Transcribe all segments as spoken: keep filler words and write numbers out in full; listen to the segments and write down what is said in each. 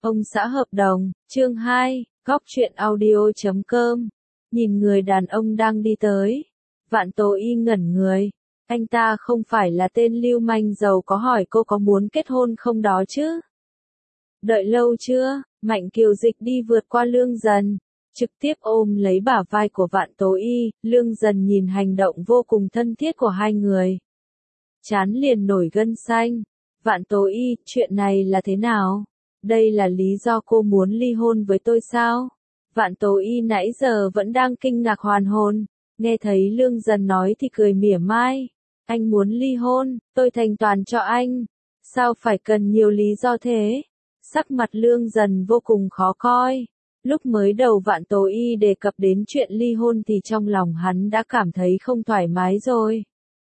Ông xã hợp đồng, chương hai, góc truyện audio chấm com. Nhìn người đàn ông đang đi tới. Vạn Tố Y ngẩn người. Anh ta không phải là tên lưu manh giàu có, hỏi cô có muốn kết hôn không đó chứ? Đợi lâu chưa? Mạnh Kiều Dịch đi vượt qua Lương Dần, trực tiếp ôm lấy bả vai của Vạn Tố Y. Lương Dần nhìn hành động vô cùng thân thiết của hai người, trán liền nổi gân xanh. Vạn Tố Y, chuyện này là thế nào? Đây là lý do cô muốn ly hôn với tôi sao? Vạn Tố Y nãy giờ vẫn đang kinh ngạc hoàn hồn, nghe thấy Lương Dần nói thì cười mỉa mai. Anh muốn ly hôn, tôi thành toàn cho anh. Sao phải cần nhiều lý do thế? Sắc mặt Lương Dần vô cùng khó coi. Lúc mới đầu Vạn Tố Y đề cập đến chuyện ly hôn thì trong lòng hắn đã cảm thấy không thoải mái rồi.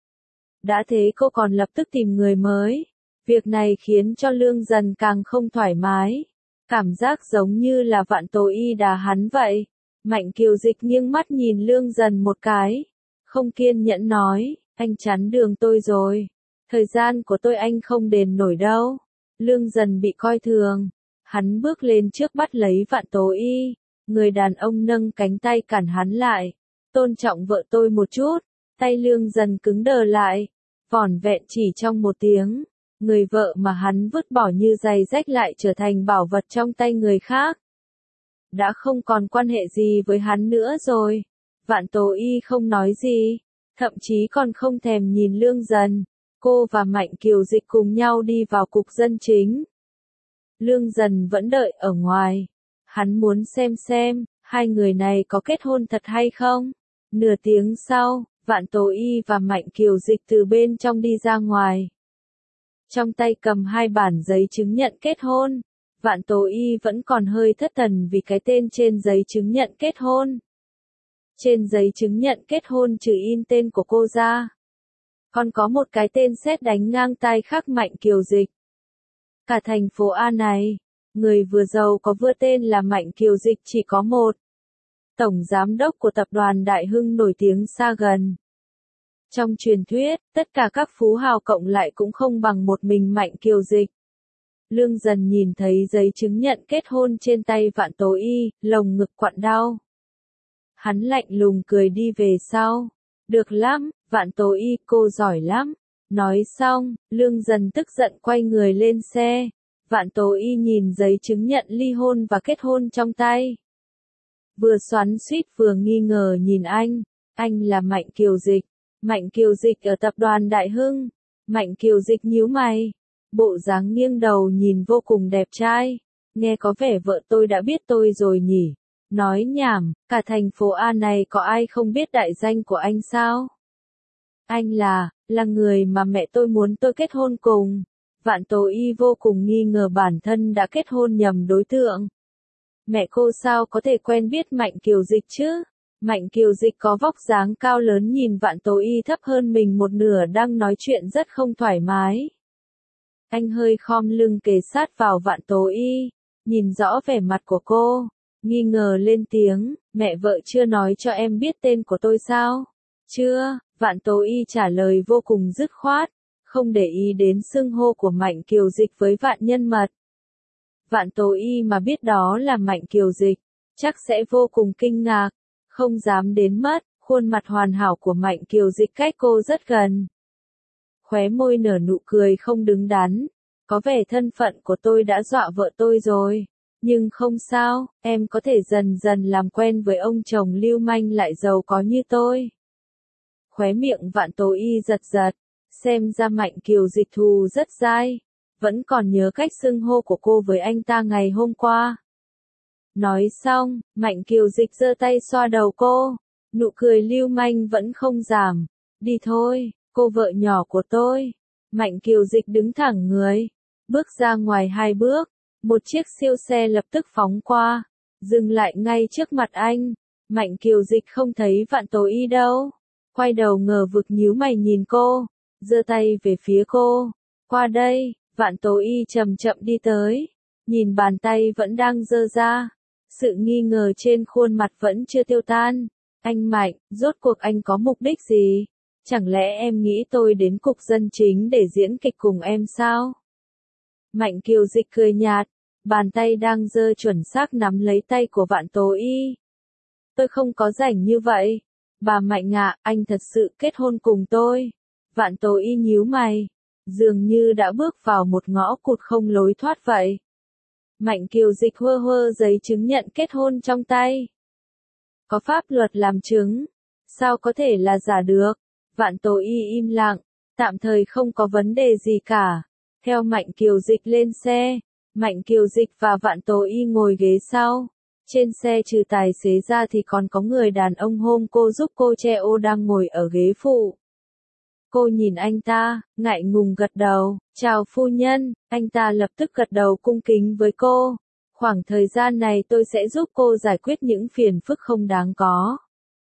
Đã thế cô còn lập tức tìm người mới. Việc này khiến cho Lương Dần càng không thoải mái. Cảm giác giống như là Vạn Tố Y đá hắn vậy. Mạnh Kiều Dịch nghiêng mắt nhìn Lương Dần một cái, không kiên nhẫn nói, anh chắn đường tôi rồi. Thời gian của tôi anh không đền nổi đâu. Lương Dần bị coi thường. Hắn bước lên trước bắt lấy Vạn Tố Y. Người đàn ông nâng cánh tay cản hắn lại. Tôn trọng vợ tôi một chút. Tay Lương Dần cứng đờ lại. Vỏn vẹn chỉ trong một tiếng. Người vợ mà hắn vứt bỏ như giày rách lại trở thành bảo vật trong tay người khác. Đã không còn quan hệ gì với hắn nữa rồi. Vạn Tố Y không nói gì, thậm chí còn không thèm nhìn Lương Dần. Cô và Mạnh Kiều Dịch cùng nhau đi vào cục dân chính. Lương Dần vẫn đợi ở ngoài. Hắn muốn xem xem, hai người này có kết hôn thật hay không. Nửa tiếng sau, Vạn Tố Y và Mạnh Kiều Dịch từ bên trong đi ra ngoài. Trong tay cầm hai bản giấy chứng nhận kết hôn. Vạn Tố Y vẫn còn hơi thất thần vì cái tên trên giấy chứng nhận kết hôn. Trên giấy chứng nhận kết hôn trừ in tên của cô ra, còn có một cái tên sét đánh ngang tai khác, Mạnh Kiều Dịch. Cả thành phố A này, người vừa giàu có vừa tên là Mạnh Kiều Dịch chỉ có một. Tổng giám đốc của tập đoàn Đại Hưng nổi tiếng xa gần. Trong truyền thuyết, tất cả các phú hào cộng lại cũng không bằng một mình Mạnh Kiều Dịch. Lương Dần nhìn thấy giấy chứng nhận kết hôn trên tay Vạn Tố Y, lồng ngực quặn đau. Hắn lạnh lùng cười đi về sau. Được lắm, Vạn Tố Y, cô giỏi lắm. Nói xong, Lương Dần tức giận quay người lên xe. Vạn Tố Y nhìn giấy chứng nhận ly hôn và kết hôn trong tay. Vừa xoắn xuýt vừa nghi ngờ nhìn anh. Anh là Mạnh Kiều Dịch. Mạnh Kiều Dịch ở tập đoàn Đại Hưng. Mạnh Kiều Dịch nhíu mày. Bộ dáng nghiêng đầu nhìn vô cùng đẹp trai. Nghe có vẻ vợ tôi đã biết tôi rồi nhỉ. Nói nhảm, cả thành phố A này có ai không biết đại danh của anh sao? Anh là, là người mà mẹ tôi muốn tôi kết hôn cùng. Vạn Tố Y vô cùng nghi ngờ bản thân đã kết hôn nhầm đối tượng. Mẹ cô sao có thể quen biết Mạnh Kiều Dịch chứ? Mạnh Kiều Dịch có vóc dáng cao lớn, nhìn Vạn Tố Y thấp hơn mình một nửa đang nói chuyện rất không thoải mái. Anh hơi khom lưng kề sát vào Vạn Tố Y, nhìn rõ vẻ mặt của cô, nghi ngờ lên tiếng, mẹ vợ chưa nói cho em biết tên của tôi sao? Chưa, Vạn Tố Y trả lời vô cùng dứt khoát, không để ý đến xưng hô của Mạnh Kiều Dịch với Vạn Nhân Mật. Vạn Tố Y mà biết đó là Mạnh Kiều Dịch, chắc sẽ vô cùng kinh ngạc, không dám đến mất. Khuôn mặt hoàn hảo của Mạnh Kiều Dịch cách cô rất gần. Khóe môi nở nụ cười không đứng đắn. Có vẻ thân phận của tôi đã dọa vợ tôi rồi. Nhưng không sao, em có thể dần dần làm quen với ông chồng lưu manh lại giàu có như tôi. Khóe miệng Vạn Tố Y giật giật. Xem ra Mạnh Kiều Dịch thù rất dai. Vẫn còn nhớ cách xưng hô của cô với anh ta ngày hôm qua. Nói xong, Mạnh Kiều Dịch giơ tay xoa đầu cô. Nụ cười lưu manh vẫn không giảm. Đi thôi, cô vợ nhỏ của tôi. Mạnh Kiều Dịch đứng thẳng người. Bước ra ngoài hai bước. Một chiếc siêu xe lập tức phóng qua. Dừng lại ngay trước mặt anh. Mạnh Kiều Dịch không thấy Vạn Tố Y đâu. Quay đầu ngờ vực nhíu mày nhìn cô. Giơ tay về phía cô. Qua đây, Vạn Tố Y chậm chậm đi tới. Nhìn bàn tay vẫn đang giơ ra. Sự nghi ngờ trên khuôn mặt vẫn chưa tiêu tan. Anh Mạnh, rốt cuộc anh có mục đích gì? Chẳng lẽ em nghĩ tôi đến cục dân chính để diễn kịch cùng em sao? Mạnh Kiều Dịch cười nhạt, bàn tay đang giơ chuẩn xác nắm lấy tay của Vạn Tố Y. Tôi không có rảnh như vậy. Bà Mạnh ạ, anh thật sự kết hôn cùng tôi. Vạn Tố Y nhíu mày, dường như đã bước vào một ngõ cụt không lối thoát vậy. Mạnh Kiều Dịch hơ hơ giấy chứng nhận kết hôn trong tay. Có pháp luật làm chứng, sao có thể là giả được? Vạn Tố Y im lặng, tạm thời không có vấn đề gì cả. Theo Mạnh Kiều Dịch lên xe, Mạnh Kiều Dịch và Vạn Tố Y ngồi ghế sau. Trên xe trừ tài xế ra thì còn có người đàn ông hôm cô giúp cô che ô đang ngồi ở ghế phụ. Cô nhìn anh ta, ngại ngùng gật đầu, chào phu nhân, anh ta lập tức gật đầu cung kính với cô. Khoảng thời gian này tôi sẽ giúp cô giải quyết những phiền phức không đáng có.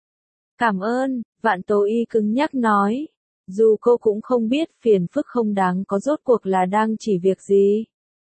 Cảm ơn, Vạn Tố Y cứng nhắc nói. Dù cô cũng không biết phiền phức không đáng có rốt cuộc là đang chỉ việc gì.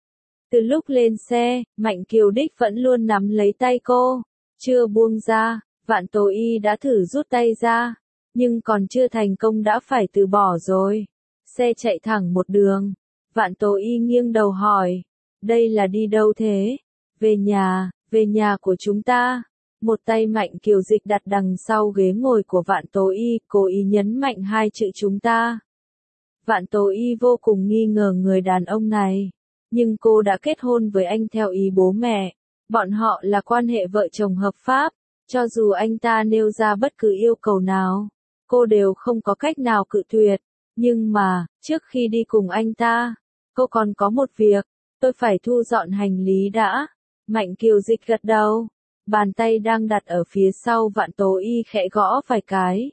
Từ lúc lên xe, Mạnh Kiều Đích vẫn luôn nắm lấy tay cô. Chưa buông ra, Vạn Tố Y đã thử rút tay ra. Nhưng còn chưa thành công đã phải từ bỏ rồi. Xe chạy thẳng một đường. Vạn Tố Y nghiêng đầu hỏi. Đây là đi đâu thế? Về nhà, về nhà của chúng ta. Một tay Mạnh Kiều Dịch đặt đằng sau ghế ngồi của Vạn Tố Y, cố ý nhấn mạnh hai chữ chúng ta. Vạn Tố Y vô cùng nghi ngờ người đàn ông này. Nhưng cô đã kết hôn với anh theo ý bố mẹ. Bọn họ là quan hệ vợ chồng hợp pháp. Cho dù anh ta nêu ra bất cứ yêu cầu nào, cô đều không có cách nào cự tuyệt. Nhưng mà, trước khi đi cùng anh ta, cô còn có một việc. Tôi phải thu dọn hành lý đã. Mạnh Kiều Dịch gật đầu. Bàn tay đang đặt ở phía sau Vạn Tố Y khẽ gõ vài cái.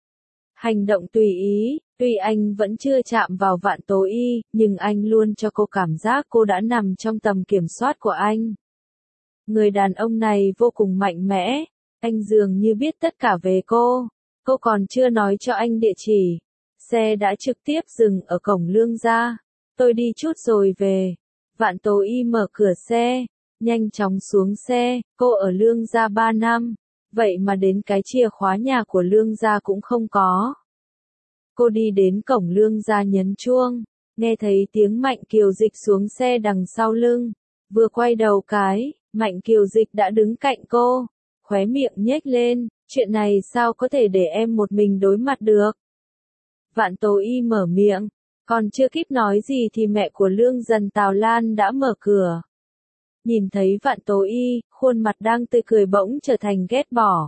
Hành động tùy ý, tuy anh vẫn chưa chạm vào Vạn Tố Y, nhưng anh luôn cho cô cảm giác cô đã nằm trong tầm kiểm soát của anh. Người đàn ông này vô cùng mạnh mẽ, anh dường như biết tất cả về cô. Cô còn chưa nói cho anh địa chỉ. Xe đã trực tiếp dừng ở cổng Lương gia. Tôi đi chút rồi về. Vạn Tố Y mở cửa xe, nhanh chóng xuống xe, cô ở Lương gia ba năm, vậy mà đến cái chìa khóa nhà của Lương gia cũng không có. Cô đi đến cổng Lương gia nhấn chuông, nghe thấy tiếng Mạnh Kiều Dịch xuống xe đằng sau lưng, vừa quay đầu cái, Mạnh Kiều Dịch đã đứng cạnh cô, khóe miệng nhếch lên, chuyện này sao có thể để em một mình đối mặt được. Vạn Tố Y mở miệng, còn chưa kịp nói gì thì mẹ của Lương Dần Tào Lan đã mở cửa. Nhìn thấy Vạn Tố Y, khuôn mặt đang tươi cười bỗng trở thành ghét bỏ.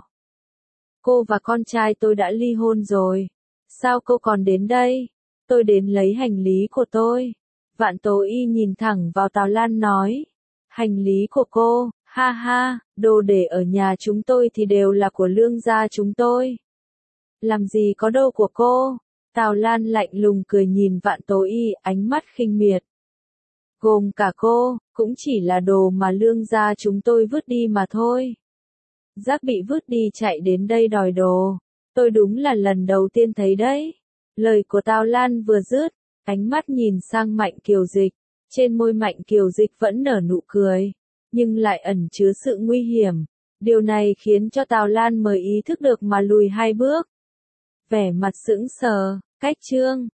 Cô và con trai tôi đã ly hôn rồi. Sao cô còn đến đây? Tôi đến lấy hành lý của tôi. Vạn Tố Y nhìn thẳng vào Tào Lan nói. Hành lý của cô, ha ha, đồ để ở nhà chúng tôi thì đều là của Lương gia chúng tôi. Làm gì có đồ của cô? Tào Lan lạnh lùng cười nhìn Vạn Tố Y, ánh mắt khinh miệt. Gồm cả cô, cũng chỉ là đồ mà Lương gia chúng tôi vứt đi mà thôi. Giác bị vứt đi chạy đến đây đòi đồ. Tôi đúng là lần đầu tiên thấy đấy. Lời của Tào Lan vừa dứt, ánh mắt nhìn sang Mạnh Kiều Dịch. Trên môi Mạnh Kiều Dịch vẫn nở nụ cười, nhưng lại ẩn chứa sự nguy hiểm. Điều này khiến cho Tào Lan mới ý thức được mà lùi hai bước. Vẻ mặt sững sờ, cách chương.